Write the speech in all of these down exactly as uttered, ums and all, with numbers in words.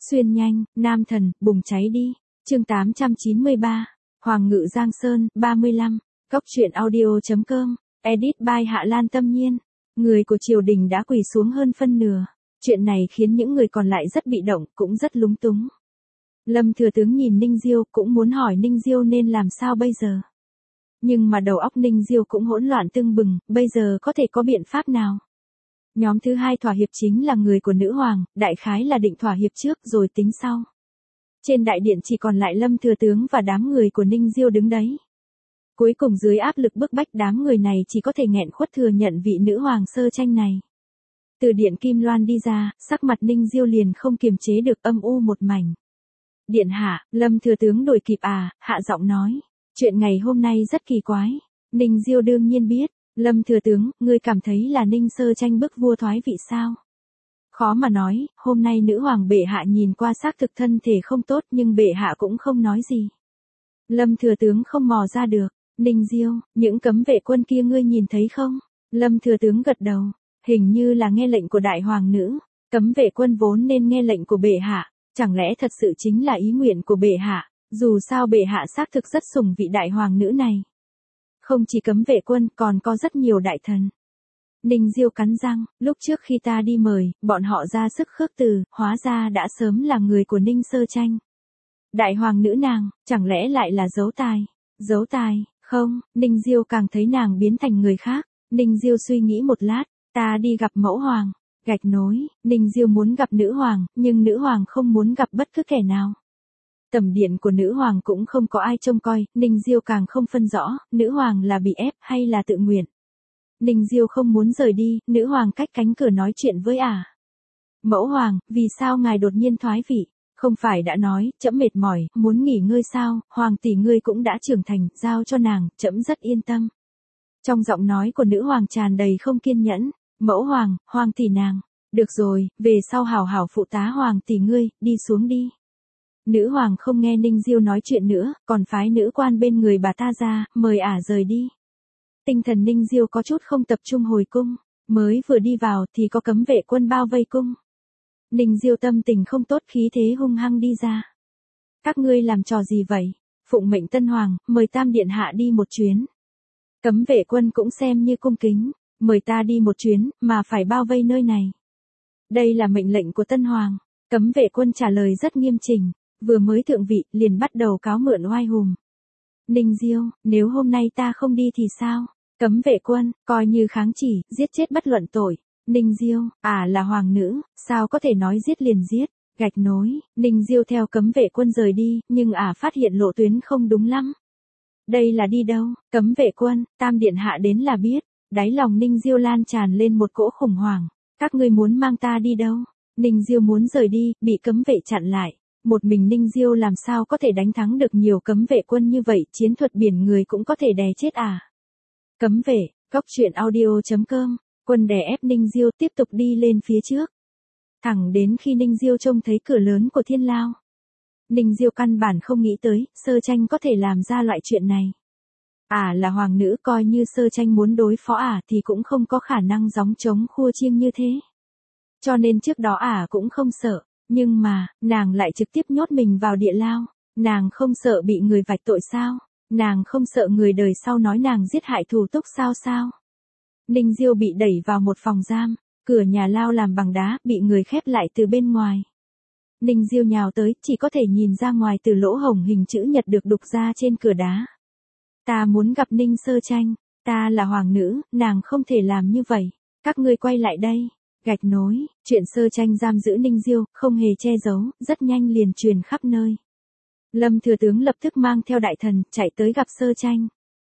Xuyên nhanh, nam thần, bùng cháy đi. Chương tám trăm chín mươi ba. Hoàng ngự Giang Sơn, ba mươi lăm. Cốc truyện audio chấm com. Edit by Hạ Lan Tâm Nhiên. Người của triều đình đã quỳ xuống hơn phân nửa. Chuyện này khiến những người còn lại rất bị động, cũng rất lúng túng. Lâm thừa tướng nhìn Ninh Diêu, cũng muốn hỏi Ninh Diêu nên làm sao bây giờ. Nhưng mà đầu óc Ninh Diêu cũng hỗn loạn tưng bừng, bây giờ có thể có biện pháp nào? Nhóm thứ hai thỏa hiệp chính là người của nữ hoàng, đại khái là định thỏa hiệp trước rồi tính sau. Trên đại điện chỉ còn lại Lâm thừa tướng và đám người của Ninh Diêu đứng đấy. Cuối cùng dưới áp lực bức bách đám người này chỉ có thể nghẹn khuất thừa nhận vị nữ hoàng sơ tranh này. Từ điện Kim Loan đi ra, sắc mặt Ninh Diêu liền không kiềm chế được âm u một mảnh. Điện hạ, Lâm thừa tướng đuổi kịp à, hạ giọng nói. Chuyện ngày hôm nay rất kỳ quái. Ninh Diêu đương nhiên biết. Lâm thừa tướng, ngươi cảm thấy là Ninh sơ tranh bức vua thoái vị sao? Khó mà nói, hôm nay nữ hoàng bệ hạ nhìn qua xác thực thân thể không tốt nhưng bệ hạ cũng không nói gì. Lâm thừa tướng không mò ra được. Ninh Diêu, những cấm vệ quân kia ngươi nhìn thấy không? Lâm thừa tướng gật đầu. Hình như là nghe lệnh của đại hoàng nữ. Cấm vệ quân vốn nên nghe lệnh của bệ hạ. Chẳng lẽ thật sự chính là ý nguyện của bệ hạ? Dù sao bệ hạ xác thực rất sủng vị đại hoàng nữ này. Không chỉ cấm vệ quân còn có rất nhiều đại thần. Ninh Diêu cắn răng, lúc trước khi ta đi mời, bọn họ ra sức khước từ, hóa ra đã sớm là người của Ninh sơ tranh. Đại hoàng nữ nàng, chẳng lẽ lại là giấu tài? Giấu tài, không, Ninh Diêu càng thấy nàng biến thành người khác. Ninh Diêu suy nghĩ một lát, ta đi gặp mẫu hoàng. Gạch nối, Ninh Diêu muốn gặp nữ hoàng, nhưng nữ hoàng không muốn gặp bất cứ kẻ nào. Tầm điện của nữ hoàng cũng không có ai trông coi, Ninh Diêu càng không phân rõ, nữ hoàng là bị ép hay là tự nguyện. Ninh Diêu không muốn rời đi, nữ hoàng cách cánh cửa nói chuyện với ả. À. Mẫu hoàng, vì sao ngài đột nhiên thoái vị? Không phải đã nói, trẫm mệt mỏi, muốn nghỉ ngơi sao, hoàng tỷ ngươi cũng đã trưởng thành, giao cho nàng, trẫm rất yên tâm. Trong giọng nói của nữ hoàng tràn đầy không kiên nhẫn, mẫu hoàng, hoàng tỷ nàng, được rồi, về sau hảo hảo phụ tá hoàng tỷ ngươi, đi xuống đi. Nữ hoàng không nghe Ninh Diêu nói chuyện nữa, còn phái nữ quan bên người bà ta ra, mời ả rời đi. Tinh thần Ninh Diêu có chút không tập trung hồi cung, mới vừa đi vào thì có cấm vệ quân bao vây cung. Ninh Diêu tâm tình không tốt khí thế hung hăng đi ra. Các ngươi làm trò gì vậy? Phụng mệnh tân hoàng, mời tam điện hạ đi một chuyến. Cấm vệ quân cũng xem như cung kính, mời ta đi một chuyến, mà phải bao vây nơi này. Đây là mệnh lệnh của tân hoàng, cấm vệ quân trả lời rất nghiêm chỉnh. Vừa mới thượng vị, liền bắt đầu cáo mượn oai hùng. Ninh Diêu, nếu hôm nay ta không đi thì sao? Cấm vệ quân, coi như kháng chỉ, giết chết bất luận tội. Ninh Diêu, à là hoàng nữ, sao có thể nói giết liền giết? Gạch nối, Ninh Diêu theo cấm vệ quân rời đi, nhưng ả à phát hiện lộ tuyến không đúng lắm. Đây là đi đâu? Cấm vệ quân, tam điện hạ đến là biết. Đáy lòng Ninh Diêu lan tràn lên một cỗ khủng hoảng. Các ngươi muốn mang ta đi đâu? Ninh Diêu muốn rời đi, bị cấm vệ chặn lại. Một mình Ninh Diêu làm sao có thể đánh thắng được nhiều cấm vệ quân như vậy, chiến thuật biển người cũng có thể đè chết à. Cấm vệ, cốc truyện audio chấm com, quân đè ép Ninh Diêu tiếp tục đi lên phía trước. Thẳng đến khi Ninh Diêu trông thấy cửa lớn của Thiên Lao. Ninh Diêu căn bản không nghĩ tới, sơ tranh có thể làm ra loại chuyện này. Ả à là hoàng nữ, coi như sơ tranh muốn đối phó ả à thì cũng không có khả năng gióng trống khua chiêng như thế. Cho nên trước đó ả à cũng không sợ. Nhưng mà, nàng lại trực tiếp nhốt mình vào địa lao. Nàng không sợ bị người vạch tội sao? Nàng không sợ người đời sau nói nàng giết hại thù túc sao sao? Ninh Diêu bị đẩy vào một phòng giam. Cửa nhà lao làm bằng đá, bị người khép lại từ bên ngoài. Ninh Diêu nhào tới, chỉ có thể nhìn ra ngoài từ lỗ hổng hình chữ nhật được đục ra trên cửa đá. Ta muốn gặp Ninh sơ tranh. Ta là hoàng nữ, nàng không thể làm như vậy. Các ngươi quay lại đây. Gạch nối, chuyện sơ tranh giam giữ Ninh Diêu, không hề che giấu, rất nhanh liền truyền khắp nơi. Lâm thừa tướng lập tức mang theo đại thần, chạy tới gặp sơ tranh.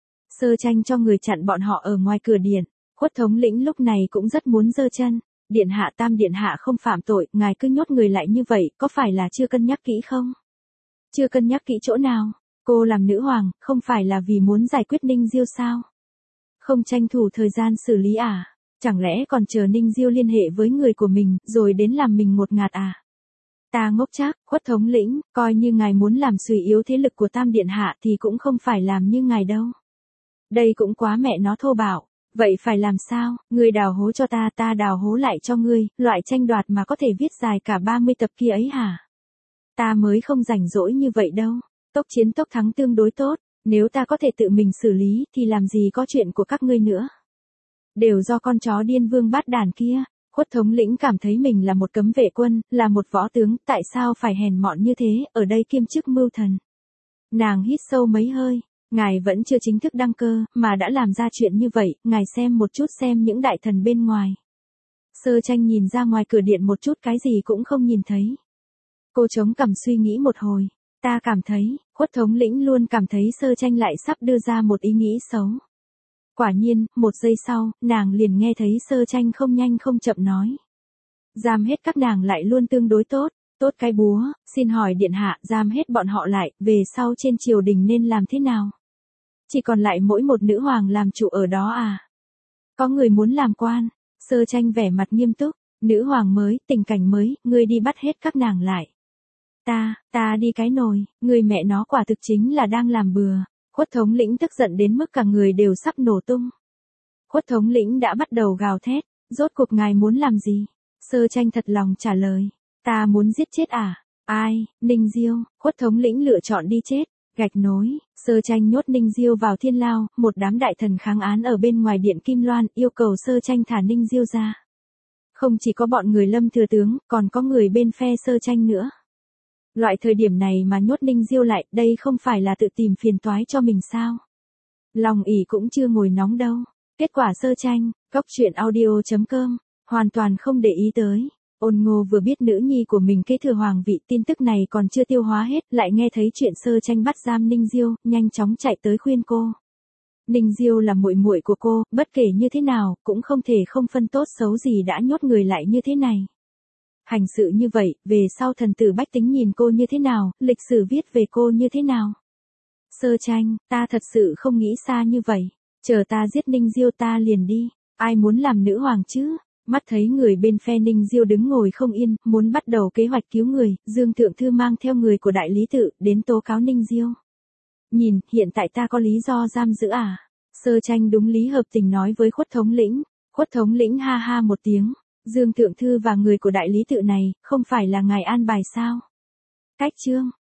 Sơ tranh cho người chặn bọn họ ở ngoài cửa điện, Khuất thống lĩnh lúc này cũng rất muốn giơ chân. Điện hạ tam điện hạ không phạm tội, ngài cứ nhốt người lại như vậy, có phải là chưa cân nhắc kỹ không? Chưa cân nhắc kỹ chỗ nào? Cô làm nữ hoàng, không phải là vì muốn giải quyết Ninh Diêu sao? Không tranh thủ thời gian xử lý à? Chẳng lẽ còn chờ Ninh Diêu liên hệ với người của mình, rồi đến làm mình một ngạt à? Ta ngốc chắc, Khuất thống lĩnh, coi như ngài muốn làm suy yếu thế lực của tam điện hạ thì cũng không phải làm như ngài đâu. Đây cũng quá mẹ nó thô bạo. Vậy phải làm sao? Ngươi đào hố cho ta, ta đào hố lại cho ngươi, loại tranh đoạt mà có thể viết dài cả ba mươi tập kia ấy hả? Ta mới không rảnh rỗi như vậy đâu. Tốc chiến tốc thắng tương đối tốt, nếu ta có thể tự mình xử lý thì làm gì có chuyện của các ngươi nữa. Đều do con chó điên vương bát đàn kia. Khuất thống lĩnh cảm thấy mình là một cấm vệ quân, là một võ tướng, tại sao phải hèn mọn như thế, ở đây kiêm chức mưu thần. Nàng hít sâu mấy hơi, ngài vẫn chưa chính thức đăng cơ, mà đã làm ra chuyện như vậy, ngài xem một chút xem những đại thần bên ngoài. Sơ Tranh nhìn ra ngoài cửa điện một chút cái gì cũng không nhìn thấy. Cô chống cằm suy nghĩ một hồi, ta cảm thấy, Khuất thống lĩnh luôn cảm thấy Sơ Tranh lại sắp đưa ra một ý nghĩ xấu. Quả nhiên, một giây sau, nàng liền nghe thấy Sơ Tranh không nhanh không chậm nói. Giam hết các nàng lại luôn tương đối tốt, tốt cái búa, xin hỏi điện hạ, giam hết bọn họ lại, về sau trên triều đình nên làm thế nào? Chỉ còn lại mỗi một nữ hoàng làm chủ ở đó à? Có người muốn làm quan, Sơ Tranh vẻ mặt nghiêm túc, nữ hoàng mới, tình cảnh mới, ngươi đi bắt hết các nàng lại. Ta, ta đi cái nồi, người mẹ nó quả thực chính là đang làm bừa. Khuất thống lĩnh tức giận đến mức cả người đều sắp nổ tung. Khuất thống lĩnh đã bắt đầu gào thét, rốt cuộc ngài muốn làm gì? Sơ Tranh thật lòng trả lời, ta muốn giết chết à? Ai? Ninh Diêu. Khuất thống lĩnh lựa chọn đi chết. Gạch nối, Sơ Tranh nhốt Ninh Diêu vào thiên lao, một đám đại thần kháng án ở bên ngoài điện Kim Loan yêu cầu Sơ Tranh thả Ninh Diêu ra. Không chỉ có bọn người Lâm thừa tướng, còn có người bên phe Sơ Tranh nữa. Loại thời điểm này mà nhốt Ninh Diêu lại, đây không phải là tự tìm phiền toái cho mình sao? Lòng ỉ cũng chưa ngồi nóng đâu. Kết quả Sơ Tranh, góc truyện audio chấm com, hoàn toàn không để ý tới. Ôn Ngô vừa biết nữ nhi của mình kế thừa hoàng vị, tin tức này còn chưa tiêu hóa hết, lại nghe thấy chuyện Sơ Tranh bắt giam Ninh Diêu, nhanh chóng chạy tới khuyên cô. Ninh Diêu là muội muội của cô, bất kể như thế nào, cũng không thể không phân tốt xấu gì đã nhốt người lại như thế này. Hành sự như vậy, về sau thần tử bách tính nhìn cô như thế nào, lịch sử viết về cô như thế nào. Sơ Tranh, ta thật sự không nghĩ xa như vậy. Chờ ta giết Ninh Diêu ta liền đi. Ai muốn làm nữ hoàng chứ? Mắt thấy người bên phe Ninh Diêu đứng ngồi không yên, muốn bắt đầu kế hoạch cứu người, Dương Thượng Thư mang theo người của đại lý tự, đến tố cáo Ninh Diêu. Nhìn, hiện tại ta có lý do giam giữ à? Sơ Tranh đúng lý hợp tình nói với Khuất thống lĩnh. Khuất thống lĩnh ha ha một tiếng. Dương Thượng Thư và người của đại lý tự này, không phải là ngài an bài sao? Cách chương.